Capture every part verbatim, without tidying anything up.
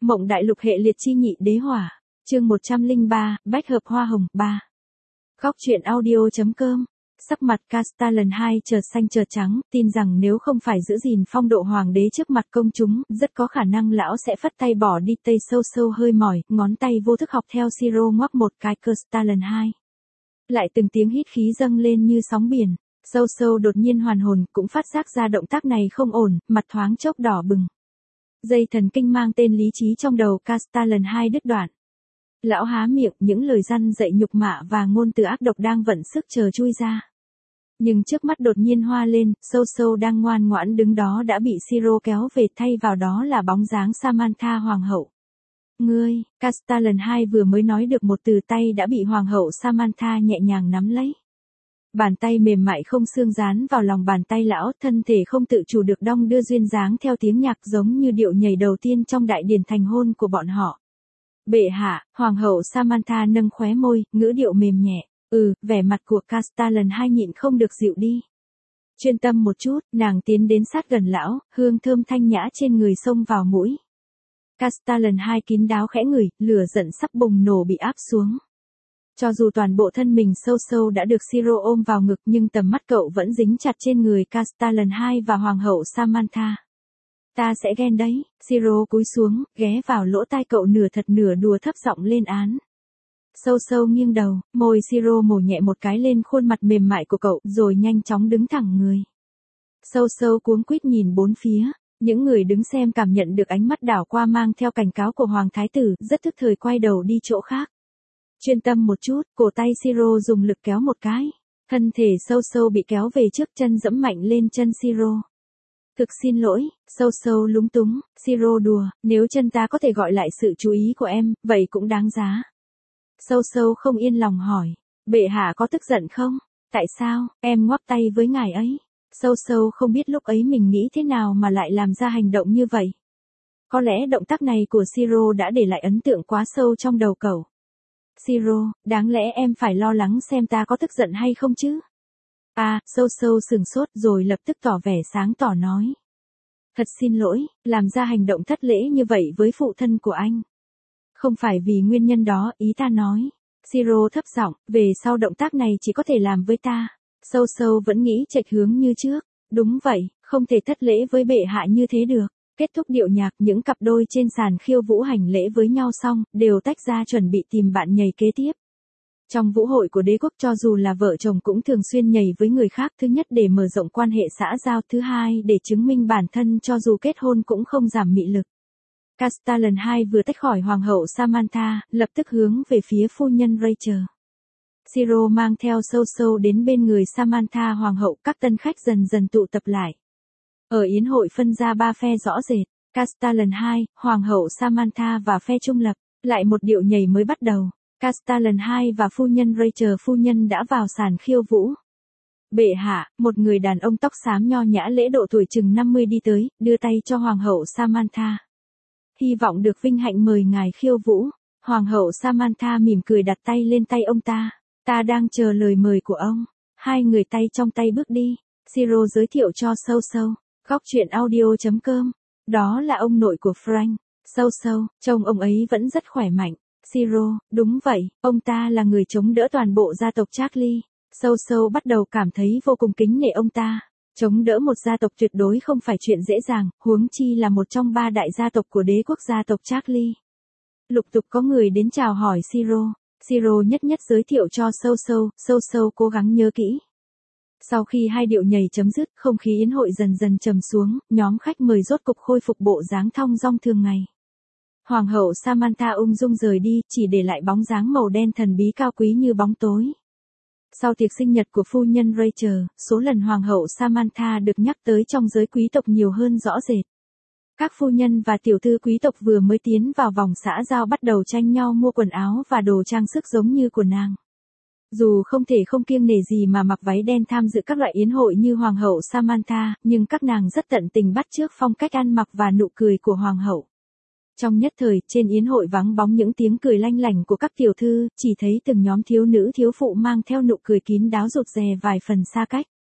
Mộng đại lục hệ liệt chi nhị đế hỏa, chương một trăm lẻ ba, bách hợp hoa hồng, ba. Góc truyện audio.com. Sắc mặt Casta lần hai chợt xanh chợt trắng, tin rằng nếu không phải giữ gìn phong độ hoàng đế trước mặt công chúng, rất có khả năng lão sẽ phất tay bỏ đi. Tây sâu sâu hơi mỏi, ngón tay vô thức học theo Siro ngoắc một cái. Casta lần hai. Lại từng tiếng hít khí dâng lên như sóng biển. Sâu sâu đột nhiên hoàn hồn, cũng phát giác ra động tác này không ổn, mặt thoáng chốc đỏ bừng. Dây thần kinh mang tên lý trí trong đầu Casta lần hai đứt đoạn. Lão há miệng, những lời răn dạy nhục mạ và ngôn từ ác độc đang vận sức chờ chui ra. Nhưng trước mắt đột nhiên hoa lên, sâu sâu đang ngoan ngoãn đứng đó đã bị Siro kéo về, thay vào đó là bóng dáng Samantha hoàng hậu. Ngươi, Casta lần hai vừa mới nói được một từ, tay đã bị hoàng hậu Samantha nhẹ nhàng nắm lấy. Bàn tay mềm mại không xương dán vào lòng bàn tay lão, thân thể không tự chủ được đong đưa duyên dáng theo tiếng nhạc giống như điệu nhảy đầu tiên trong đại điển thành hôn của bọn họ. Bệ hạ, hoàng hậu Samantha nâng khóe môi, ngữ điệu mềm nhẹ. Ừ, vẻ mặt của Casta lần hai nhịn không được dịu đi. Chuyên tâm một chút, nàng tiến đến sát gần lão, hương thơm thanh nhã trên người xông vào mũi. Casta lần hai kín đáo khẽ ngửi, lửa giận sắp bùng nổ bị áp xuống. Cho dù toàn bộ thân mình sâu sâu đã được Siro ôm vào ngực, nhưng tầm mắt cậu vẫn dính chặt trên người Casta lần hai và hoàng hậu Samantha. Ta sẽ ghen đấy. Siro cúi xuống, ghé vào lỗ tai cậu nửa thật nửa đùa thấp giọng lên án. Sâu sâu nghiêng đầu, môi Siro mổ nhẹ một cái lên khuôn mặt mềm mại của cậu, rồi nhanh chóng đứng thẳng người. Sâu sâu cuống quýt nhìn bốn phía, những người đứng xem cảm nhận được ánh mắt đảo qua mang theo cảnh cáo của hoàng thái tử, rất thức thời quay đầu đi chỗ khác. Chuyên tâm một chút, cổ tay Siro dùng lực kéo một cái. Thân thể sâu sâu bị kéo về trước, chân dẫm mạnh lên chân Siro. Thực xin lỗi, sâu sâu lúng túng. Siro đùa, nếu chân ta có thể gọi lại sự chú ý của em, vậy cũng đáng giá. Sâu sâu không yên lòng hỏi, bệ hạ có tức giận không? Tại sao, em ngoắc tay với ngài ấy? Sâu sâu không biết lúc ấy mình nghĩ thế nào mà lại làm ra hành động như vậy. Có lẽ động tác này của Siro đã để lại ấn tượng quá sâu trong đầu cậu. Siro, đáng lẽ em phải lo lắng xem ta có tức giận hay không chứ? À, sâu sâu sừng sốt rồi lập tức tỏ vẻ sáng tỏ nói. Thật xin lỗi, làm ra hành động thất lễ như vậy với phụ thân của anh. Không phải vì nguyên nhân đó, ý ta nói. Siro thấp giọng, về sau động tác này chỉ có thể làm với ta. Sâu sâu vẫn nghĩ chệch hướng như trước. Đúng vậy, không thể thất lễ với bệ hạ như thế được. Kết thúc điệu nhạc, những cặp đôi trên sàn khiêu vũ hành lễ với nhau xong, đều tách ra chuẩn bị tìm bạn nhảy kế tiếp. Trong vũ hội của đế quốc, cho dù là vợ chồng cũng thường xuyên nhảy với người khác, thứ nhất để mở rộng quan hệ xã giao, thứ hai để chứng minh bản thân, cho dù kết hôn cũng không giảm mị lực. Casta lần hai vừa tách khỏi hoàng hậu Samantha, lập tức hướng về phía phu nhân Rachel. Siro mang theo sâu sâu đến bên người Samantha hoàng hậu, các tân khách dần dần tụ tập lại. Ở yến hội phân ra ba phe rõ rệt, Casta lần hai, hoàng hậu Samantha và phe trung lập, lại một điệu nhảy mới bắt đầu. Casta lần hai và phu nhân Rachel phu nhân đã vào sàn khiêu vũ. Bệ hạ, một người đàn ông tóc xám nho nhã lễ độ tuổi chừng năm mươi đi tới, đưa tay cho hoàng hậu Samantha. Hy vọng được vinh hạnh mời ngài khiêu vũ. Hoàng hậu Samantha mỉm cười đặt tay lên tay ông ta. Ta đang chờ lời mời của ông. Hai người tay trong tay bước đi. Siro giới thiệu cho sâu sâu. Góc truyện audio.com. Đó là ông nội của Frank. Sâu sâu, trông ông ấy vẫn rất khỏe mạnh. Siro, đúng vậy, ông ta là người chống đỡ toàn bộ gia tộc Charlie. Sâu sâu bắt đầu cảm thấy vô cùng kính nể ông ta. Chống đỡ một gia tộc tuyệt đối không phải chuyện dễ dàng, huống chi là một trong ba đại gia tộc của đế quốc gia tộc Charlie. Lục tục có người đến chào hỏi Siro. Siro nhất nhất giới thiệu cho sâu sâu, sâu sâu cố gắng nhớ kỹ. Sau khi hai điệu nhảy chấm dứt, không khí yến hội dần dần trầm xuống, nhóm khách mời rốt cục khôi phục bộ dáng thong dong thường ngày. Hoàng hậu Samantha ung dung rời đi, chỉ để lại bóng dáng màu đen thần bí cao quý như bóng tối. Sau tiệc sinh nhật của phu nhân Rachel, số lần hoàng hậu Samantha được nhắc tới trong giới quý tộc nhiều hơn rõ rệt. Các phu nhân và tiểu thư quý tộc vừa mới tiến vào vòng xã giao bắt đầu tranh nhau mua quần áo và đồ trang sức giống như của nàng. Dù không thể không kiêng nể gì mà mặc váy đen tham dự các loại yến hội như hoàng hậu Samantha, nhưng các nàng rất tận tình bắt chước phong cách ăn mặc và nụ cười của hoàng hậu. Trong nhất thời, trên yến hội vắng bóng những tiếng cười lanh lảnh của các tiểu thư, chỉ thấy từng nhóm thiếu nữ thiếu phụ mang theo nụ cười kín đáo rụt rè vài phần xa cách.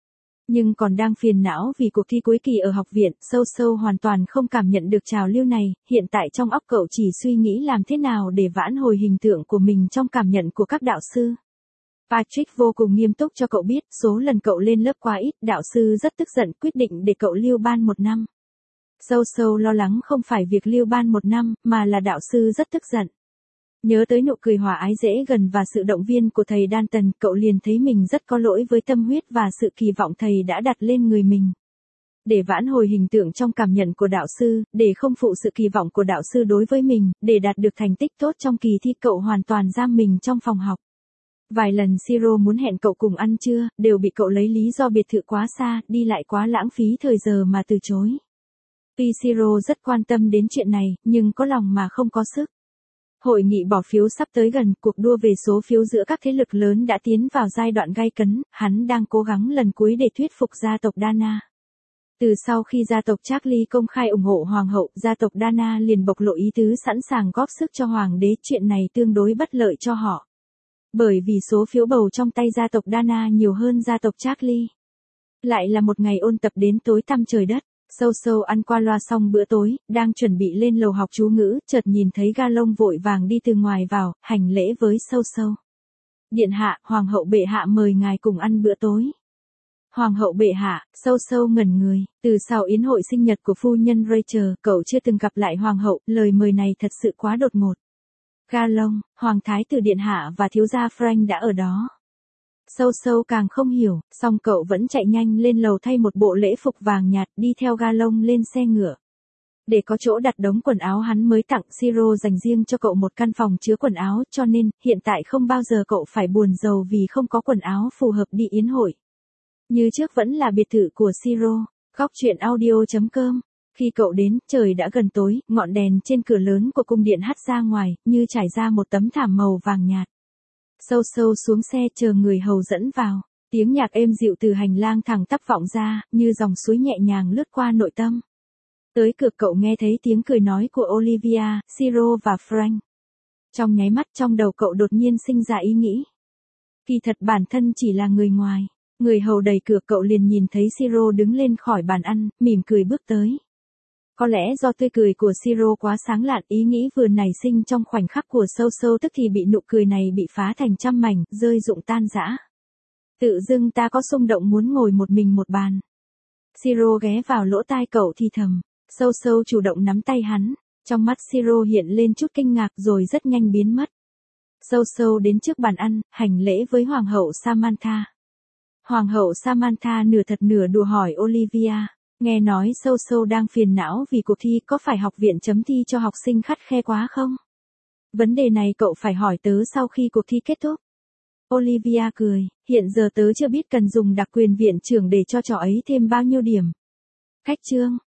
Nhưng còn đang phiền não vì cuộc thi cuối kỳ ở học viện, sâu sâu hoàn toàn không cảm nhận được trào lưu này, hiện tại trong óc cậu chỉ suy nghĩ làm thế nào để vãn hồi hình tượng của mình trong cảm nhận của các đạo sư. Patrick vô cùng nghiêm túc cho cậu biết, số lần cậu lên lớp quá ít, đạo sư rất tức giận quyết định để cậu lưu ban một năm. Sâu sâu lo lắng không phải việc lưu ban một năm, mà là đạo sư rất tức giận. Nhớ tới nụ cười hòa ái dễ gần và sự động viên của thầy Dalton, cậu liền thấy mình rất có lỗi với tâm huyết và sự kỳ vọng thầy đã đặt lên người mình. Để vãn hồi hình tượng trong cảm nhận của đạo sư, để không phụ sự kỳ vọng của đạo sư đối với mình, để đạt được thành tích tốt trong kỳ thi, cậu hoàn toàn giam mình trong phòng học. Vài lần Siro muốn hẹn cậu cùng ăn trưa, đều bị cậu lấy lý do biệt thự quá xa, đi lại quá lãng phí thời giờ mà từ chối. Tuy Siro rất quan tâm đến chuyện này, nhưng có lòng mà không có sức. Hội nghị bỏ phiếu sắp tới gần, cuộc đua về số phiếu giữa các thế lực lớn đã tiến vào giai đoạn gay cấn, hắn đang cố gắng lần cuối để thuyết phục gia tộc Dana. Từ sau khi gia tộc Charlie công khai ủng hộ hoàng hậu, gia tộc Dana liền bộc lộ ý tứ sẵn sàng góp sức cho hoàng đế, chuyện này tương đối bất lợi cho họ. Bởi vì số phiếu bầu trong tay gia tộc Dana nhiều hơn gia tộc Charlie. Lại là một ngày ôn tập đến tối tăm trời đất. Sâu sâu ăn qua loa xong bữa tối, đang chuẩn bị lên lầu học chú ngữ, chợt nhìn thấy Galon vội vàng đi từ ngoài vào, hành lễ với sâu sâu. Điện hạ, hoàng hậu bệ hạ mời ngài cùng ăn bữa tối. Hoàng hậu bệ hạ, sâu sâu ngẩn người, từ sau yến hội sinh nhật của phu nhân Rachel, cậu chưa từng gặp lại hoàng hậu, lời mời này thật sự quá đột ngột. Galon, hoàng thái tử điện hạ và thiếu gia Frank đã ở đó. Sâu sâu càng không hiểu, song cậu vẫn chạy nhanh lên lầu thay một bộ lễ phục vàng nhạt, đi theo Galon lên xe ngựa. Để có chỗ đặt đống quần áo hắn mới tặng Siro dành riêng cho cậu một căn phòng chứa quần áo, cho nên, hiện tại không bao giờ cậu phải buồn rầu vì không có quần áo phù hợp đi yến hội. Như trước vẫn là biệt thự của Siro, góc truyện audio chấm com. Khi cậu đến, trời đã gần tối, ngọn đèn trên cửa lớn của cung điện hắt ra ngoài, như trải ra một tấm thảm màu vàng nhạt. Sâu sâu xuống xe chờ người hầu dẫn vào, tiếng nhạc êm dịu từ hành lang thẳng tắp vọng ra, như dòng suối nhẹ nhàng lướt qua nội tâm. Tới cửa cậu nghe thấy tiếng cười nói của Olivia, Siro và Frank. Trong nháy mắt trong đầu cậu đột nhiên sinh ra ý nghĩ. Kỳ thật bản thân chỉ là người ngoài, người hầu đẩy cửa cậu liền nhìn thấy Siro đứng lên khỏi bàn ăn, mỉm cười bước tới. Có lẽ do tươi cười của Siro quá sáng lạn, ý nghĩ vừa nảy sinh trong khoảnh khắc của sâu sâu tức thì bị nụ cười này bị phá thành trăm mảnh, rơi rụng tan rã. Tự dưng ta có xung động muốn ngồi một mình một bàn. Siro ghé vào lỗ tai cậu thì thầm, sâu sâu chủ động nắm tay hắn, trong mắt Siro hiện lên chút kinh ngạc rồi rất nhanh biến mất. Sâu sâu đến trước bàn ăn, hành lễ với Hoàng hậu Samantha. Hoàng hậu Samantha nửa thật nửa đùa hỏi Olivia. Nghe nói sâu sâu đang phiền não vì cuộc thi, có phải học viện chấm thi cho học sinh khắt khe quá không? Vấn đề này cậu phải hỏi tớ sau khi cuộc thi kết thúc. Olivia cười, hiện giờ tớ chưa biết cần dùng đặc quyền viện trưởng để cho trò ấy thêm bao nhiêu điểm. Khách trương,